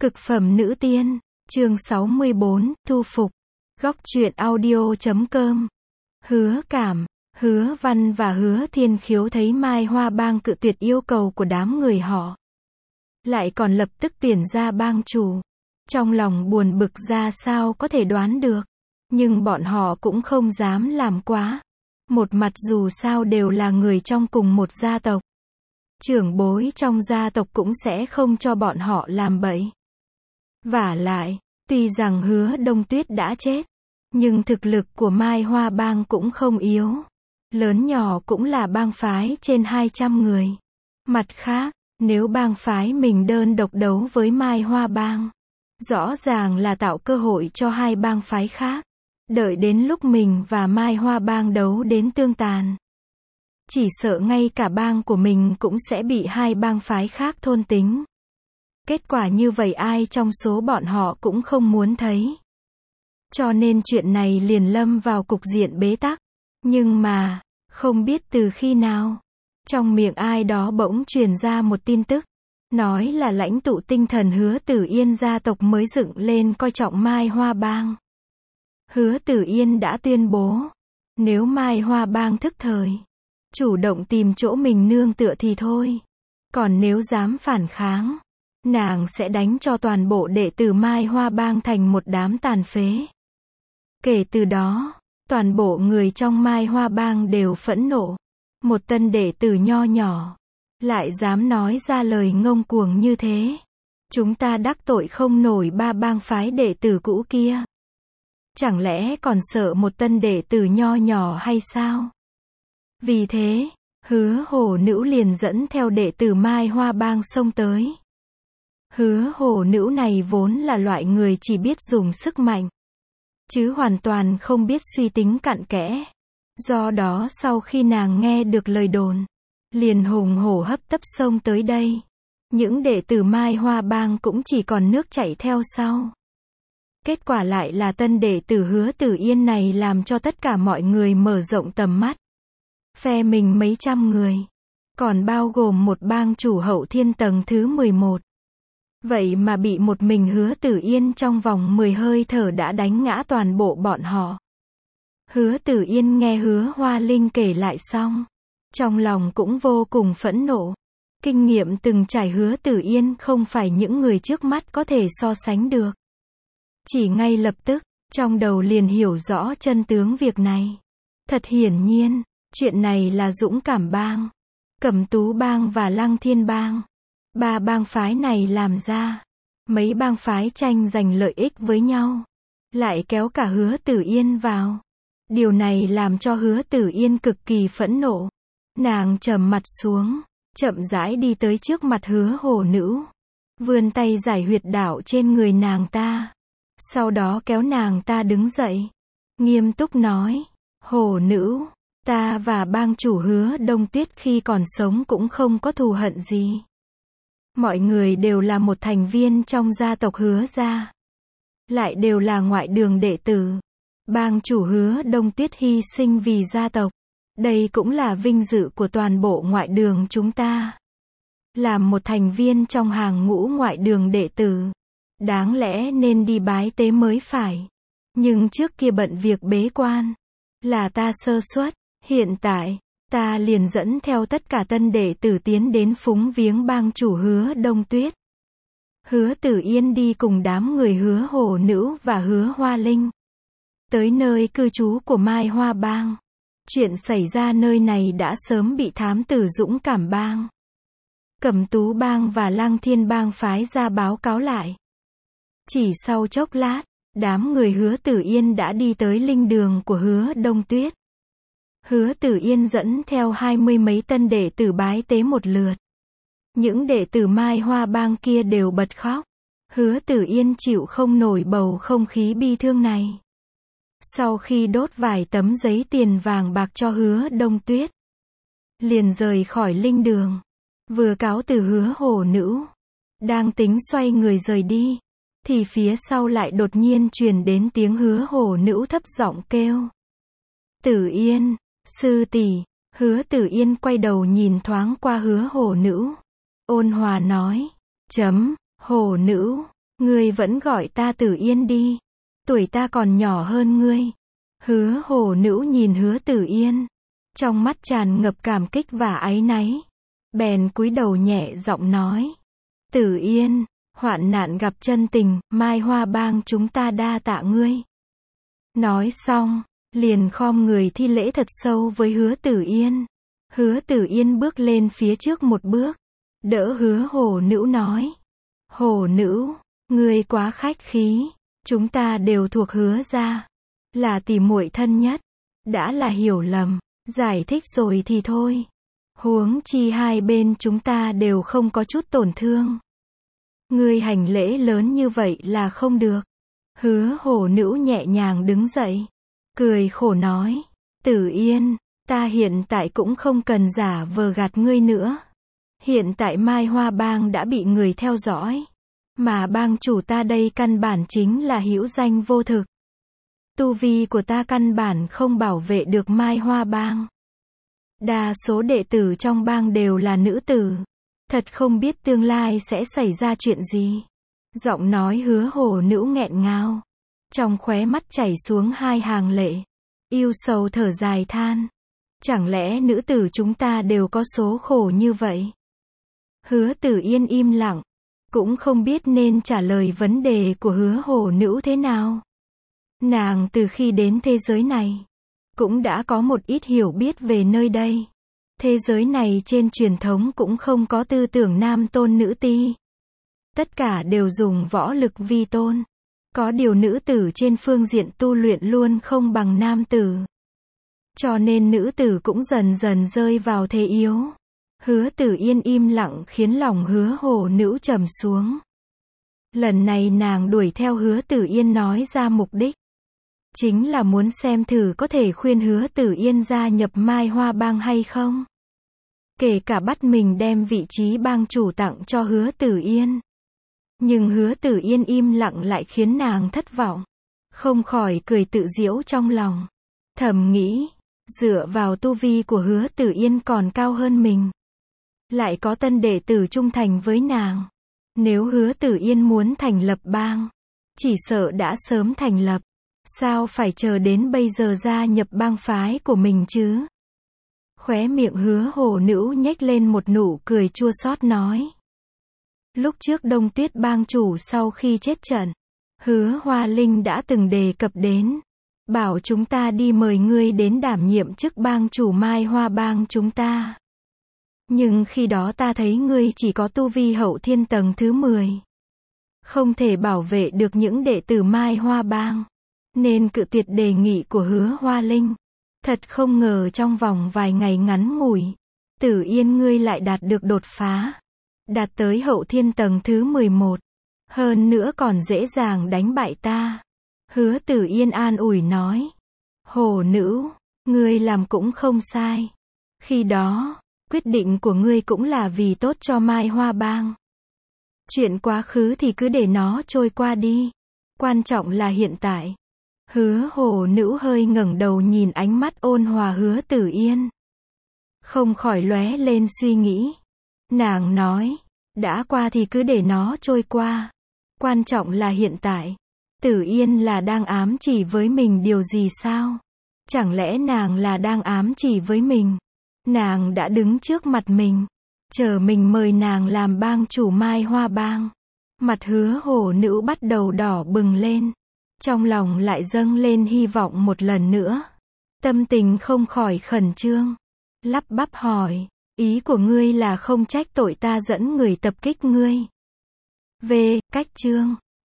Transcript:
Cực phẩm nữ tiên, chương 64, thu phục. Góc truyện audio.com. Hứa Cảm, Hứa Văn và Hứa Thiên Khiếu thấy Mai Hoa Bang cự tuyệt yêu cầu của đám người họ, lại còn lập tức tuyển ra bang chủ. Trong lòng buồn bực ra sao có thể đoán được, nhưng bọn họ cũng không dám làm quá. Một mặt dù sao đều là người trong cùng một gia tộc, trưởng bối trong gia tộc cũng sẽ không cho bọn họ làm bậy. Vả lại, tuy rằng Hứa Đông Tuyết đã chết, nhưng thực lực của Mai Hoa Bang cũng không yếu. Lớn nhỏ cũng là bang phái trên 200 người. Mặt khác, nếu bang phái mình đơn độc đấu với Mai Hoa Bang, rõ ràng là tạo cơ hội cho hai bang phái khác. Đợi đến lúc mình và Mai Hoa Bang đấu đến tương tàn, chỉ sợ ngay cả bang của mình cũng sẽ bị hai bang phái khác thôn tính. Kết quả như vậy ai trong số bọn họ cũng không muốn thấy. Cho nên chuyện này liền lâm vào cục diện bế tắc. Nhưng mà, không biết từ khi nào, trong miệng ai đó bỗng truyền ra một tin tức, nói là lãnh tụ tinh thần Hứa Tử Yên gia tộc mới dựng lên coi trọng Mai Hoa Bang. Hứa Tử Yên đã tuyên bố, nếu Mai Hoa Bang thức thời, chủ động tìm chỗ mình nương tựa thì thôi. Còn nếu dám phản kháng, nàng sẽ đánh cho toàn bộ đệ tử Mai Hoa Bang thành một đám tàn phế. Kể từ đó, toàn bộ người trong Mai Hoa Bang đều phẫn nộ. Một tân đệ tử nho nhỏ, lại dám nói ra lời ngông cuồng như thế. Chúng ta đắc tội không nổi ba bang phái đệ tử cũ kia. Chẳng lẽ còn sợ một tân đệ tử nho nhỏ hay sao? Vì thế, Hứa Hổ Nữ liền dẫn theo đệ tử Mai Hoa Bang xông tới. Hứa Hổ Nữ này vốn là loại người chỉ biết dùng sức mạnh, chứ hoàn toàn không biết suy tính cặn kẽ. Do đó sau khi nàng nghe được lời đồn, liền hùng hổ hấp tấp xông tới đây. Những đệ tử Mai Hoa Bang cũng chỉ còn nước chảy theo sau. Kết quả lại là tân đệ tử Hứa Tử Yên này làm cho tất cả mọi người mở rộng tầm mắt. Phe mình mấy trăm người, còn bao gồm một bang chủ hậu thiên tầng thứ 11. Vậy mà bị một mình Hứa Tử Yên trong vòng 10 hơi thở đã đánh ngã toàn bộ bọn họ. Hứa Tử Yên nghe Hứa Hoa Linh kể lại xong, trong lòng cũng vô cùng phẫn nộ. Kinh nghiệm từng trải Hứa Tử Yên không phải những người trước mắt có thể so sánh được. Chỉ ngay lập tức, trong đầu liền hiểu rõ chân tướng việc này. Thật hiển nhiên, chuyện này là Dũng Cảm Bang, Cẩm Tú Bang và Lăng Thiên Bang. Ba bang phái này làm ra. Mấy bang phái tranh giành lợi ích với nhau, lại kéo cả Hứa Tử Yên vào. Điều này làm cho Hứa Tử Yên cực kỳ phẫn nộ. Nàng trầm mặt xuống, chậm rãi đi tới trước mặt Hứa Hổ Nữ, vươn tay giải huyệt đạo trên người nàng ta. Sau đó kéo nàng ta đứng dậy, nghiêm túc nói, Hổ Nữ, ta và bang chủ Hứa Đông Tuyết khi còn sống cũng không có thù hận gì. Mọi người đều là một thành viên trong gia tộc Hứa gia, lại đều là ngoại đường đệ tử. Bang chủ Hứa Đông Tuyết hy sinh vì gia tộc, đây cũng là vinh dự của toàn bộ ngoại đường chúng ta. Làm một thành viên trong hàng ngũ ngoại đường đệ tử, đáng lẽ nên đi bái tế mới phải. Nhưng trước kia bận việc bế quan, là ta sơ suất. Hiện tại, ta liền dẫn theo tất cả tân đệ tử tiến đến phúng viếng bang chủ Hứa Đông Tuyết. Hứa Tử Yên đi cùng đám người Hứa Hổ Nữ và Hứa Hoa Linh tới nơi cư trú của Mai Hoa Bang. Chuyện xảy ra nơi này đã sớm bị thám tử Dũng Cảm Bang, Cẩm Tú Bang và Lăng Thiên Bang phái ra báo cáo lại. Chỉ sau chốc lát, đám người Hứa Tử Yên đã đi tới linh đường của Hứa Đông Tuyết. Hứa Tử Yên dẫn theo 20 mấy tân đệ tử bái tế một lượt. Những đệ tử Mai Hoa Bang kia đều bật khóc. Hứa Tử Yên chịu không nổi bầu không khí bi thương này. Sau khi đốt vài tấm giấy tiền vàng bạc cho Hứa Đông Tuyết, liền rời khỏi linh đường. Vừa cáo từ Hứa Hổ Nữ, đang tính xoay người rời đi, thì phía sau lại đột nhiên truyền đến tiếng Hứa Hổ Nữ thấp giọng kêu, Tử Yên, sư tỷ. Hứa Tử Yên quay đầu nhìn thoáng qua Hứa Hổ Nữ, ôn hòa nói, Hổ Nữ, Ngươi vẫn gọi ta Tử Yên đi. Tuổi ta còn nhỏ hơn ngươi. Hứa hổ nữ nhìn Hứa Tử Yên. Trong mắt tràn ngập cảm kích và áy náy. Bèn cúi đầu nhẹ giọng nói. Tử Yên, hoạn nạn gặp chân tình, Mai Hoa Bang chúng ta đa tạ ngươi. Nói xong, liền khom người thi lễ thật sâu với Hứa Tử Yên. Hứa Tử Yên bước lên phía trước một bước, đỡ Hứa hổ nữ nói. Hổ nữ, ngươi quá khách khí, chúng ta đều thuộc Hứa gia, là tỉ muội thân nhất, đã là hiểu lầm, giải thích rồi thì thôi. Huống chi hai bên chúng ta đều không có chút tổn thương. Ngươi hành lễ lớn như vậy là không được. Hứa hổ nữ nhẹ nhàng đứng dậy, cười khổ nói. Tử Yên, ta hiện tại cũng không cần giả vờ gạt ngươi nữa. Hiện tại Mai Hoa Bang đã bị người theo dõi. Mà bang chủ ta đây căn bản chính là hữu danh vô thực. Tu vi của ta căn bản không bảo vệ được Mai Hoa Bang. Đa số đệ tử trong bang đều là nữ tử. Thật không biết tương lai sẽ xảy ra chuyện gì. Giọng nói Hứa hổ nữ nghẹn ngào. Trong khóe mắt chảy xuống hai hàng lệ. Yêu sầu thở dài than. Chẳng lẽ nữ tử chúng ta đều có số khổ như vậy? Hứa Tử Yên im lặng. Cũng không biết nên trả lời vấn đề của Hứa hổ nữ thế nào. Nàng từ khi đến thế giới này, cũng đã có một ít hiểu biết về nơi đây. Thế giới này trên truyền thống cũng không có tư tưởng nam tôn nữ ti. Tất cả đều dùng võ lực vi tôn. Có điều nữ tử trên phương diện tu luyện luôn không bằng nam tử. Cho nên nữ tử cũng dần dần rơi vào thế yếu. Hứa Tử Yên im lặng khiến lòng Hứa hổ nữ trầm xuống. Lần này nàng đuổi theo Hứa Tử Yên nói ra mục đích. Chính là muốn xem thử có thể khuyên Hứa Tử Yên gia nhập Mai Hoa Bang hay không. Kể cả bắt mình đem vị trí bang chủ tặng cho Hứa Tử Yên. Nhưng Hứa Tử Yên im lặng lại khiến nàng thất vọng. Không khỏi cười tự giễu trong lòng. Thầm nghĩ, dựa vào tu vi của Hứa Tử Yên còn cao hơn mình. Lại có tân đệ tử trung thành với nàng. Nếu Hứa Tử Yên muốn thành lập bang, chỉ sợ đã sớm thành lập. Sao phải chờ đến bây giờ gia nhập bang phái của mình chứ? Khóe miệng Hứa hổ nữ nhếch lên một nụ cười chua xót nói. Lúc trước Đông Tuyết bang chủ sau khi chết trận, Hứa Hoa Linh đã từng đề cập đến. Bảo chúng ta đi mời ngươi đến đảm nhiệm chức bang chủ Mai Hoa Bang chúng ta. Nhưng khi đó ta thấy ngươi chỉ có tu vi hậu thiên tầng thứ 10. Không thể bảo vệ được những đệ tử Mai Hoa Bang. Nên cự tuyệt đề nghị của Hứa Hoa Linh. Thật không ngờ trong vòng vài ngày ngắn ngủi, Tử Yên ngươi lại đạt được đột phá. Đạt tới hậu thiên tầng thứ 11. Hơn nữa còn dễ dàng đánh bại ta. Hứa Tử Yên an ủi nói. Hổ nữ, ngươi làm cũng không sai. Khi đó, quyết định của ngươi cũng là vì tốt cho Mai Hoa Bang. Chuyện quá khứ thì cứ để nó trôi qua đi. Quan trọng là hiện tại. Hứa hổ nữ hơi ngẩng đầu nhìn ánh mắt ôn hòa Hứa Tử Yên. Không khỏi lóe lên suy nghĩ. Nàng nói, đã qua thì cứ để nó trôi qua. Quan trọng là hiện tại. Tử Yên là đang ám chỉ với mình điều gì sao? Chẳng lẽ nàng là đang ám chỉ với mình? Nàng đã đứng trước mặt mình, chờ mình mời nàng làm bang chủ Mai Hoa Bang. Mặt Hứa hổ nữ bắt đầu đỏ bừng lên. Trong lòng lại dâng lên hy vọng một lần nữa. Tâm tình không khỏi khẩn trương. Lắp bắp hỏi, ý của ngươi là không trách tội ta dẫn người tập kích ngươi. Cách chương